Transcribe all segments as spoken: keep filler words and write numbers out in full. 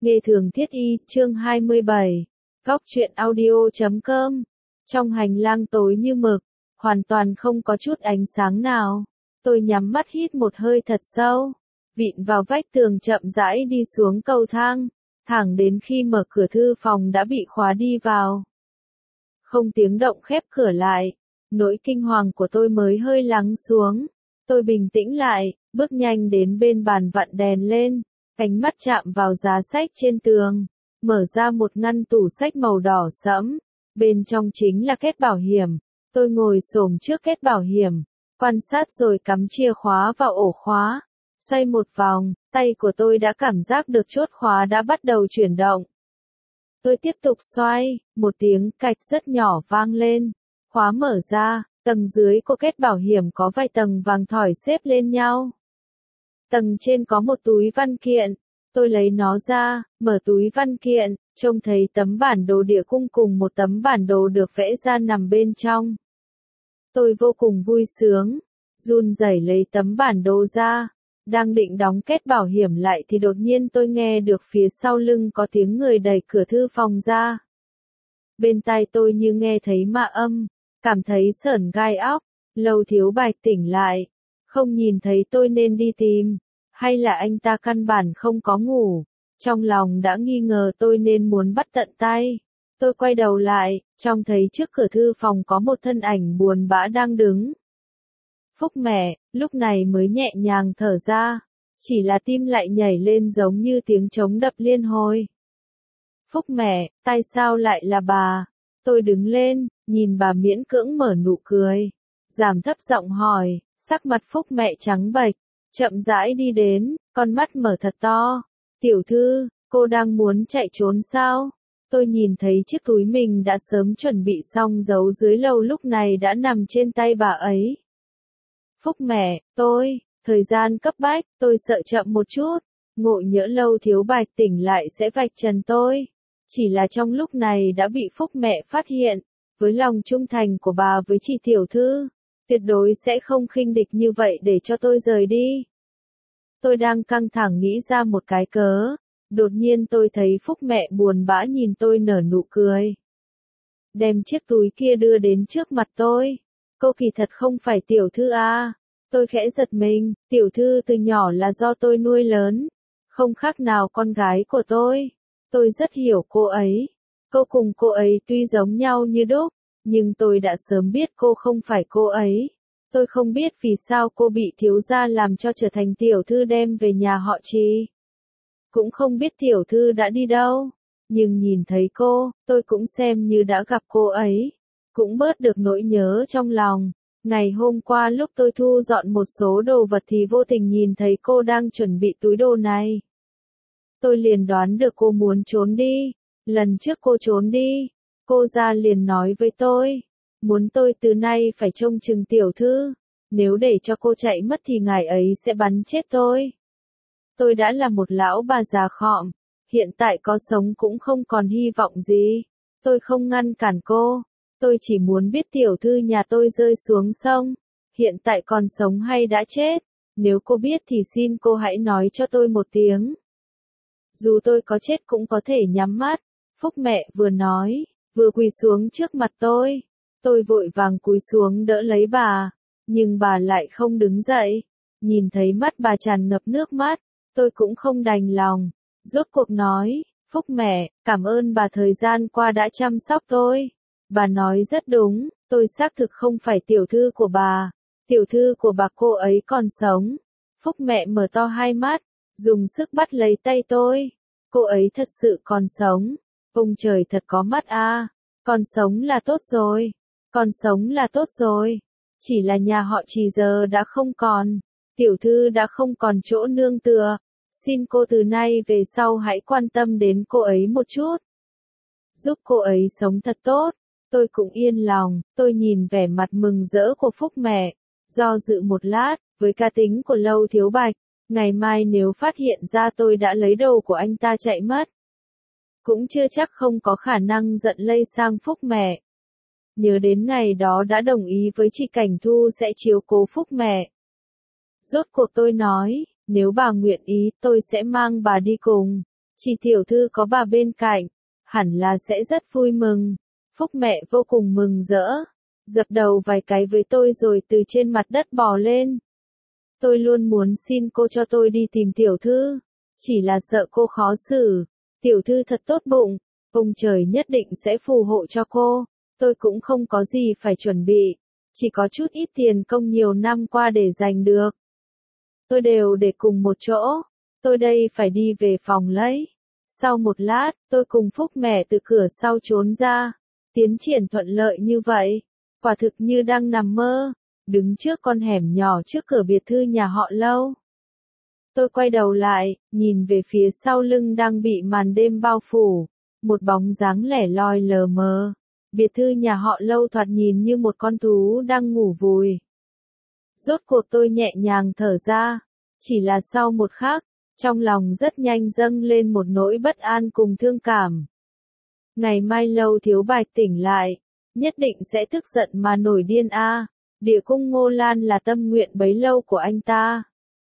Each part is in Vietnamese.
Nghề thường thiết y, chương hai mươi bảy. Góc truyện audio chấm com. Trong hành lang tối như mực, hoàn toàn không có chút ánh sáng nào. Tôi nhắm mắt hít một hơi thật sâu, vịn vào vách tường chậm rãi đi xuống cầu thang, thẳng đến khi mở cửa thư phòng đã bị khóa đi vào. Không tiếng động khép cửa lại, nỗi kinh hoàng của tôi mới hơi lắng xuống. Tôi bình tĩnh lại, bước nhanh đến bên bàn vặn đèn lên, ánh mắt chạm vào giá sách trên tường, mở ra một ngăn tủ sách màu đỏ sẫm, bên trong chính là kết bảo hiểm. Tôi ngồi xổm trước kết bảo hiểm, quan sát rồi cắm chìa khóa vào ổ khóa, xoay một vòng, tay của tôi đã cảm giác được chốt khóa đã bắt đầu chuyển động. Tôi tiếp tục xoay, một tiếng cạch rất nhỏ vang lên, khóa mở ra, tầng dưới của kết bảo hiểm có vài tầng vàng thỏi xếp lên nhau. Tầng trên có một túi văn kiện, tôi lấy nó ra, mở túi văn kiện, trông thấy tấm bản đồ địa cung cùng một tấm bản đồ được vẽ ra nằm bên trong. Tôi vô cùng vui sướng, run rẩy lấy tấm bản đồ ra, đang định đóng kết bảo hiểm lại thì đột nhiên tôi nghe được phía sau lưng có tiếng người đẩy cửa thư phòng ra. Bên tai tôi như nghe thấy ma âm, cảm thấy sởn gai óc. Lâu Thiếu Bạch tỉnh lại, không nhìn thấy tôi nên đi tìm, hay là anh ta căn bản không có ngủ. Trong lòng đã nghi ngờ tôi nên muốn bắt tận tay. Tôi quay đầu lại, trông thấy trước cửa thư phòng có một thân ảnh buồn bã đang đứng. Phúc mẹ, lúc này mới nhẹ nhàng thở ra, chỉ là tim lại nhảy lên giống như tiếng trống đập liên hồi. Phúc mẹ, tại sao lại là bà? Tôi đứng lên, nhìn bà miễn cưỡng mở nụ cười, giảm thấp giọng hỏi, sắc mặt Phúc mẹ trắng bệch, chậm rãi đi đến, con mắt mở thật to. Tiểu thư, cô đang muốn chạy trốn sao? Tôi nhìn thấy chiếc túi mình đã sớm chuẩn bị xong giấu dưới lầu lúc này đã nằm trên tay bà ấy. Phúc mẹ, tôi, thời gian cấp bách, tôi sợ chậm một chút, ngộ nhỡ Lâu Thiếu Bạch tỉnh lại sẽ vạch trần tôi. Chỉ là trong lúc này đã bị Phúc mẹ phát hiện, với lòng trung thành của bà với chị tiểu thư, tuyệt đối sẽ không khinh địch như vậy để cho tôi rời đi. Tôi đang căng thẳng nghĩ ra một cái cớ, đột nhiên tôi thấy Phúc mẹ buồn bã nhìn tôi nở nụ cười. Đem chiếc túi kia đưa đến trước mặt tôi. Cô kỳ thật không phải tiểu thư à? Tôi khẽ giật mình, tiểu thư từ nhỏ là do tôi nuôi lớn, không khác nào con gái của tôi. Tôi rất hiểu cô ấy. Cô cùng cô ấy tuy giống nhau như đúc, nhưng tôi đã sớm biết cô không phải cô ấy. Tôi không biết vì sao cô bị thiếu gia làm cho trở thành tiểu thư đem về nhà họ Trì. Cũng không biết tiểu thư đã đi đâu. Nhưng nhìn thấy cô, tôi cũng xem như đã gặp cô ấy. Cũng bớt được nỗi nhớ trong lòng. Ngày hôm qua lúc tôi thu dọn một số đồ vật thì vô tình nhìn thấy cô đang chuẩn bị túi đồ này. Tôi liền đoán được cô muốn trốn đi. Lần trước cô trốn đi, cô ra liền nói với tôi, muốn tôi từ nay phải trông chừng tiểu thư, nếu để cho cô chạy mất thì ngài ấy sẽ bắn chết tôi. Tôi đã là một lão bà già khọm, hiện tại có sống cũng không còn hy vọng gì. Tôi không ngăn cản cô, tôi chỉ muốn biết tiểu thư nhà tôi rơi xuống sông, hiện tại còn sống hay đã chết. Nếu cô biết thì xin cô hãy nói cho tôi một tiếng. Dù tôi có chết cũng có thể nhắm mắt. Phúc mẹ vừa nói, vừa quỳ xuống trước mặt tôi. Tôi vội vàng cúi xuống đỡ lấy bà, nhưng bà lại không đứng dậy. Nhìn thấy mắt bà tràn ngập nước mắt, tôi cũng không đành lòng. Rốt cuộc nói, Phúc mẹ, cảm ơn bà thời gian qua đã chăm sóc tôi. Bà nói rất đúng, tôi xác thực không phải tiểu thư của bà. Tiểu thư của bà cô ấy còn sống. Phúc mẹ mở to hai mắt, dùng sức bắt lấy tay tôi. Cô ấy thật sự còn sống. Ông trời thật có mắt a, còn sống là tốt rồi. Còn sống là tốt rồi. Chỉ là nhà họ Trì giờ đã không còn. Tiểu thư đã không còn chỗ nương tựa. Xin cô từ nay về sau hãy quan tâm đến cô ấy một chút. Giúp cô ấy sống thật tốt. Tôi cũng yên lòng. Tôi nhìn vẻ mặt mừng rỡ của Phúc mẹ. Do dự một lát, với cá tính của Lâu Thiếu Bạch, ngày mai nếu phát hiện ra tôi đã lấy đồ của anh ta chạy mất, cũng chưa chắc không có khả năng giận lây sang Phúc mẹ. Nhớ đến ngày đó đã đồng ý với chị Cảnh Thu sẽ chiếu cố Phúc mẹ. Rốt cuộc tôi nói, nếu bà nguyện ý tôi sẽ mang bà đi cùng. Chỉ tiểu thư có bà bên cạnh, hẳn là sẽ rất vui mừng. Phúc mẹ vô cùng mừng rỡ, dập đầu vài cái với tôi rồi từ trên mặt đất bò lên. Tôi luôn muốn xin cô cho tôi đi tìm tiểu thư, chỉ là sợ cô khó xử. Tiểu thư thật tốt bụng, ông trời nhất định sẽ phù hộ cho cô. Tôi cũng không có gì phải chuẩn bị, chỉ có chút ít tiền công nhiều năm qua để dành được. Tôi đều để cùng một chỗ, tôi đây phải đi về phòng lấy. Sau một lát, tôi cùng Phúc mẹ từ cửa sau trốn ra. Tiến triển thuận lợi như vậy, quả thực như đang nằm mơ, đứng trước con hẻm nhỏ trước cửa biệt thư nhà họ Lâu. Tôi quay đầu lại, nhìn về phía sau lưng đang bị màn đêm bao phủ, một bóng dáng lẻ loi lờ mờ. Biệt thư nhà họ Lâu thoạt nhìn như một con thú đang ngủ vùi. Rốt cuộc tôi nhẹ nhàng thở ra, chỉ là sau một khắc, trong lòng rất nhanh dâng lên một nỗi bất an cùng thương cảm. Ngày mai Lâu Thiếu Bạch tỉnh lại, nhất định sẽ tức giận mà nổi điên a. Địa cung Ngô Lan là tâm nguyện bấy lâu của anh ta.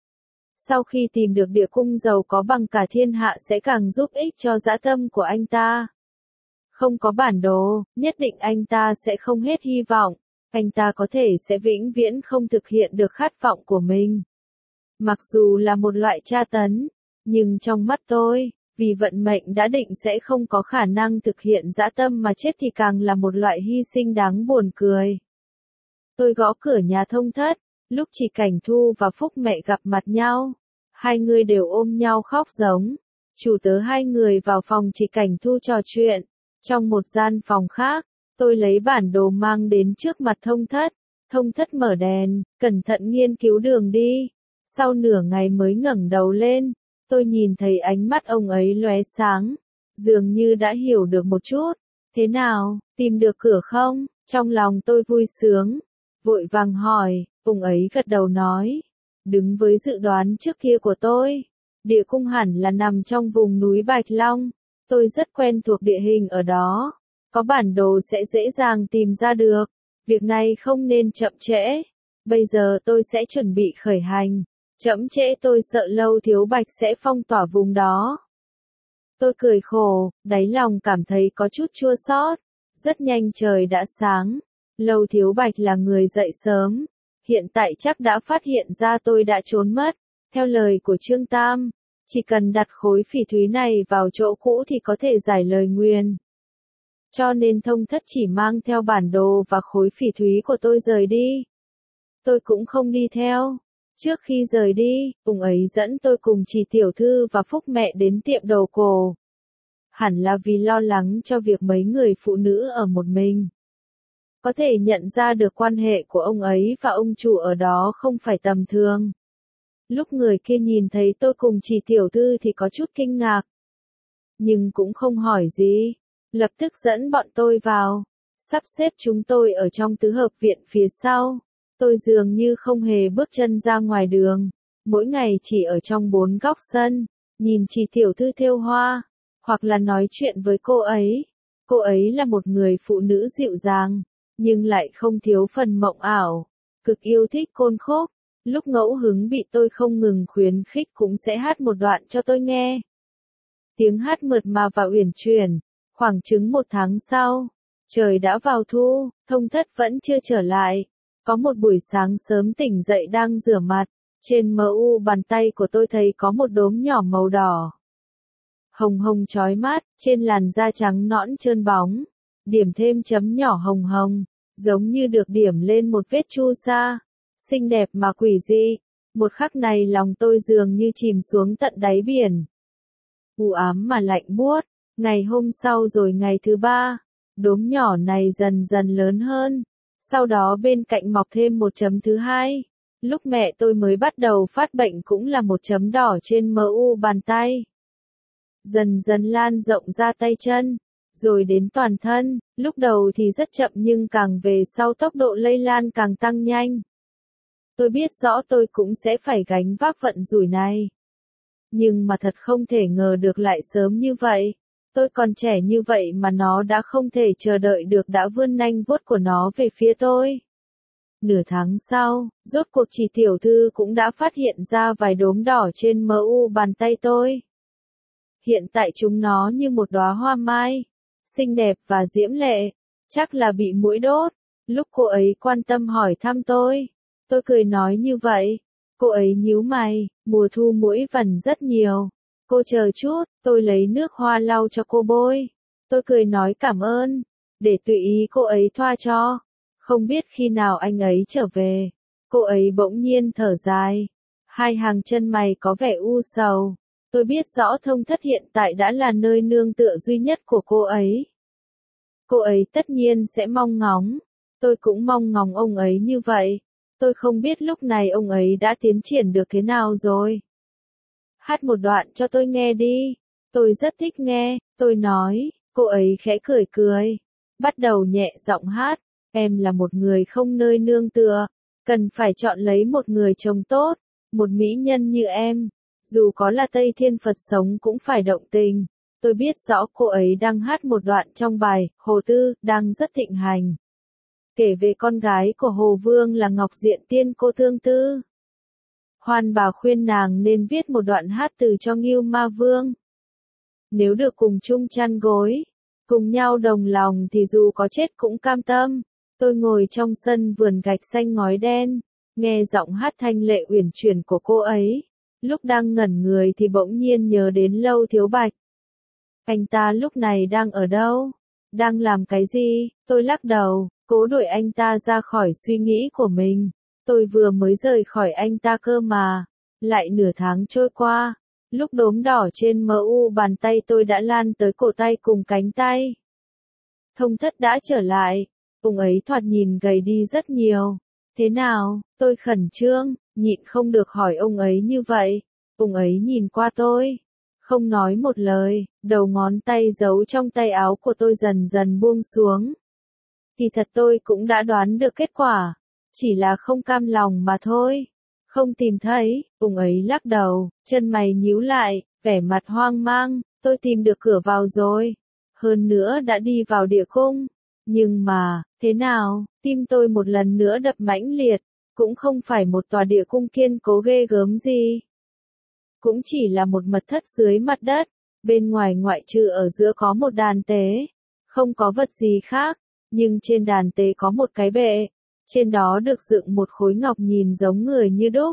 Sau khi tìm được địa cung giàu có bằng cả thiên hạ sẽ càng giúp ích cho dã tâm của anh ta. Không có bản đồ, nhất định anh ta sẽ không hết hy vọng, anh ta có thể sẽ vĩnh viễn không thực hiện được khát vọng của mình. Mặc dù là một loại tra tấn, nhưng trong mắt tôi, vì vận mệnh đã định sẽ không có khả năng thực hiện dã tâm mà chết thì càng là một loại hy sinh đáng buồn cười. Tôi gõ cửa nhà Thông Thất, lúc Chỉ Cảnh Thu và Phúc mẹ gặp mặt nhau, hai người đều ôm nhau khóc giống. Chủ tớ hai người vào phòng Chỉ Cảnh Thu trò chuyện. Trong một gian phòng khác, tôi lấy bản đồ mang đến trước mặt Thông Thất. Thông Thất mở đèn, cẩn thận nghiên cứu đường đi. Sau nửa ngày mới ngẩng đầu lên, tôi nhìn thấy ánh mắt ông ấy lóe sáng, dường như đã hiểu được một chút. Thế nào, tìm được cửa không? Trong lòng tôi vui sướng, vội vàng hỏi, ông ấy gật đầu nói. Đứng với dự đoán trước kia của tôi, địa cung hẳn là nằm trong vùng núi Bạch Long. Tôi rất quen thuộc địa hình ở đó, có bản đồ sẽ dễ dàng tìm ra được. Việc này không nên chậm trễ. Bây giờ tôi sẽ chuẩn bị khởi hành. Chậm trễ tôi sợ Lâu Thiếu Bạch sẽ phong tỏa vùng đó. Tôi cười khổ, đáy lòng cảm thấy có chút chua xót. Rất nhanh trời đã sáng. Lâu Thiếu Bạch là người dậy sớm. Hiện tại chắc đã phát hiện ra tôi đã trốn mất. Theo lời của Trương Tam, chỉ cần đặt khối phỉ thúy này vào chỗ cũ thì có thể giải lời nguyền. Cho nên Thông Thất chỉ mang theo bản đồ và khối phỉ thúy của tôi rời đi. Tôi cũng không đi theo. Trước khi rời đi, ông ấy dẫn tôi cùng Chỉ tiểu thư và Phúc mẹ đến tiệm đồ cổ. Hẳn là vì lo lắng cho việc mấy người phụ nữ ở một mình. Có thể nhận ra được quan hệ của ông ấy và ông chủ ở đó không phải tầm thường. Lúc người kia nhìn thấy tôi cùng Chỉ tiểu thư thì có chút kinh ngạc. Nhưng cũng không hỏi gì. Lập tức dẫn bọn tôi vào. Sắp xếp chúng tôi ở trong tứ hợp viện phía sau. Tôi dường như không hề bước chân ra ngoài đường. Mỗi ngày chỉ ở trong bốn góc sân. Nhìn Chỉ tiểu thư thêu hoa. Hoặc là nói chuyện với cô ấy. Cô ấy là một người phụ nữ dịu dàng. Nhưng lại không thiếu phần mộng ảo. Cực yêu thích côn khúc. Lúc ngẫu hứng bị tôi không ngừng khuyến khích cũng sẽ hát một đoạn cho tôi nghe. Tiếng hát mượt mà và uyển chuyển. Khoảng chừng một tháng sau, trời đã vào thu, Thông Thất vẫn chưa trở lại. Có một buổi sáng sớm tỉnh dậy đang rửa mặt, trên mờ u bàn tay của tôi thấy có một đốm nhỏ màu đỏ. Hồng hồng chói mắt, trên làn da trắng nõn trơn bóng, điểm thêm chấm nhỏ hồng hồng, giống như được điểm lên một vết chu sa. Xinh đẹp mà quỷ dị, một khắc này lòng tôi dường như chìm xuống tận đáy biển. U ám mà lạnh buốt, ngày hôm sau rồi ngày thứ ba, đốm nhỏ này dần dần lớn hơn, sau đó bên cạnh mọc thêm một chấm thứ hai. Lúc mẹ tôi mới bắt đầu phát bệnh cũng là một chấm đỏ trên mờ u bàn tay. Dần dần lan rộng ra tay chân, rồi đến toàn thân, lúc đầu thì rất chậm nhưng càng về sau tốc độ lây lan càng tăng nhanh. Tôi biết rõ tôi cũng sẽ phải gánh vác vận rủi này. Nhưng mà thật không thể ngờ được lại sớm như vậy. Tôi còn trẻ như vậy mà nó đã không thể chờ đợi được đã vươn nanh vuốt của nó về phía tôi. Nửa tháng sau, rốt cuộc Chỉ tiểu thư cũng đã phát hiện ra vài đốm đỏ trên mờ u bàn tay tôi. Hiện tại chúng nó như một đóa hoa mai, xinh đẹp và diễm lệ, chắc là bị muỗi đốt. Lúc cô ấy quan tâm hỏi thăm tôi, tôi cười nói như vậy. Cô ấy nhíu mày, mùa thu muỗi vằn rất nhiều. Cô chờ chút, tôi lấy nước hoa lau cho cô bôi. Tôi cười nói cảm ơn, để tùy ý cô ấy thoa cho. Không biết khi nào anh ấy trở về. Cô ấy bỗng nhiên thở dài. Hai hàng chân mày có vẻ u sầu. Tôi biết rõ Thông Thất hiện tại đã là nơi nương tựa duy nhất của cô ấy. Cô ấy tất nhiên sẽ mong ngóng. Tôi cũng mong ngóng ông ấy như vậy. Tôi không biết lúc này ông ấy đã tiến triển được thế nào rồi. Hát một đoạn cho tôi nghe đi. Tôi rất thích nghe, tôi nói. Cô ấy khẽ cười cười. Bắt đầu nhẹ giọng hát. Em là một người không nơi nương tựa. Cần phải chọn lấy một người chồng tốt. Một mỹ nhân như em. Dù có là Tây Thiên Phật sống cũng phải động tình. Tôi biết rõ cô ấy đang hát một đoạn trong bài Hồ Tư, đang rất thịnh hành. Kể về con gái của Hồ Vương là Ngọc Diện Tiên Cô Tương Tư. Hoan bà khuyên nàng nên viết một đoạn hát từ cho Ngưu Ma Vương. Nếu được cùng chung chăn gối, cùng nhau đồng lòng thì dù có chết cũng cam tâm. Tôi ngồi trong sân vườn gạch xanh ngói đen, nghe giọng hát thanh lệ uyển chuyển của cô ấy. Lúc đang ngẩn người thì bỗng nhiên nhớ đến Lâu Thiếu Bạch. Anh ta lúc này đang ở đâu? Đang làm cái gì? Tôi lắc đầu, cố đuổi anh ta ra khỏi suy nghĩ của mình. Tôi vừa mới rời khỏi anh ta cơ mà. Lại nửa tháng trôi qua. Lúc đốm đỏ trên mờ u bàn tay tôi đã lan tới cổ tay cùng cánh tay. Thông Thất đã trở lại. Ông ấy thoạt nhìn gầy đi rất nhiều. Thế nào? Tôi khẩn trương, nhịn không được hỏi ông ấy như vậy. Ông ấy nhìn qua tôi. Không nói một lời, đầu ngón tay giấu trong tay áo của tôi dần dần buông xuống. Thì thật tôi cũng đã đoán được kết quả. Chỉ là không cam lòng mà thôi. Không tìm thấy, ông ấy lắc đầu, chân mày nhíu lại, vẻ mặt hoang mang. Tôi tìm được cửa vào rồi. Hơn nữa đã đi vào địa cung. Nhưng mà, thế nào, tim tôi một lần nữa đập mãnh liệt. Cũng không phải một tòa địa cung kiên cố ghê gớm gì. Cũng chỉ là một mật thất dưới mặt đất. Bên ngoài ngoại trừ ở giữa có một đàn tế. Không có vật gì khác. Nhưng trên đàn tế có một cái bệ. Trên đó được dựng một khối ngọc nhìn giống người như đúc.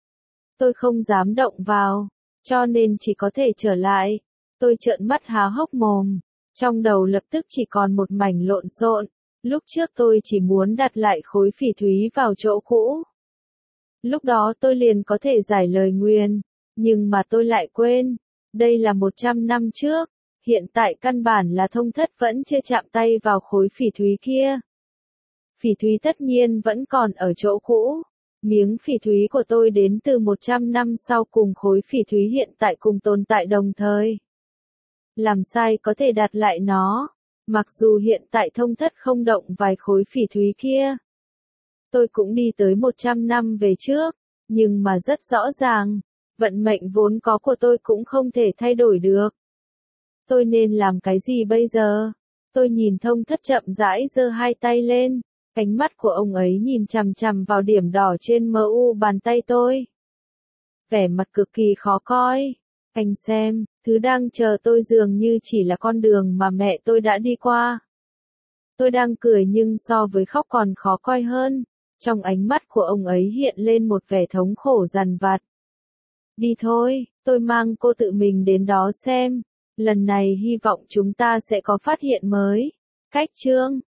Tôi không dám động vào. Cho nên chỉ có thể trở lại. Tôi trợn mắt há hốc mồm. Trong đầu lập tức chỉ còn một mảnh lộn xộn. Lúc trước tôi chỉ muốn đặt lại khối phỉ thúy vào chỗ cũ. Lúc đó tôi liền có thể giải lời nguyền. Nhưng mà tôi lại quên. Đây là một trăm năm trước. Hiện tại căn bản là Thông Thất vẫn chưa chạm tay vào khối phỉ thúy kia. Phỉ thúy tất nhiên vẫn còn ở chỗ cũ. Miếng phỉ thúy của tôi đến từ một trăm năm sau cùng khối phỉ thúy hiện tại cùng tồn tại đồng thời. Làm sai có thể đặt lại nó. Mặc dù hiện tại Thông Thất không động vài khối phỉ thúy kia. Tôi cũng đi tới một trăm năm về trước. Nhưng mà rất rõ ràng. Vận mệnh vốn có của tôi cũng không thể thay đổi được. Tôi nên làm cái gì bây giờ? Tôi nhìn Thông Thất chậm rãi giơ hai tay lên. Ánh mắt của ông ấy nhìn chằm chằm vào điểm đỏ trên mờ u bàn tay tôi. Vẻ mặt cực kỳ khó coi. Anh xem, thứ đang chờ tôi dường như chỉ là con đường mà mẹ tôi đã đi qua. Tôi đang cười nhưng so với khóc còn khó coi hơn. Trong ánh mắt của ông ấy hiện lên một vẻ thống khổ dằn vặt. Đi thôi, tôi mang cô tự mình đến đó xem. Lần này hy vọng chúng ta sẽ có phát hiện mới. Cách chương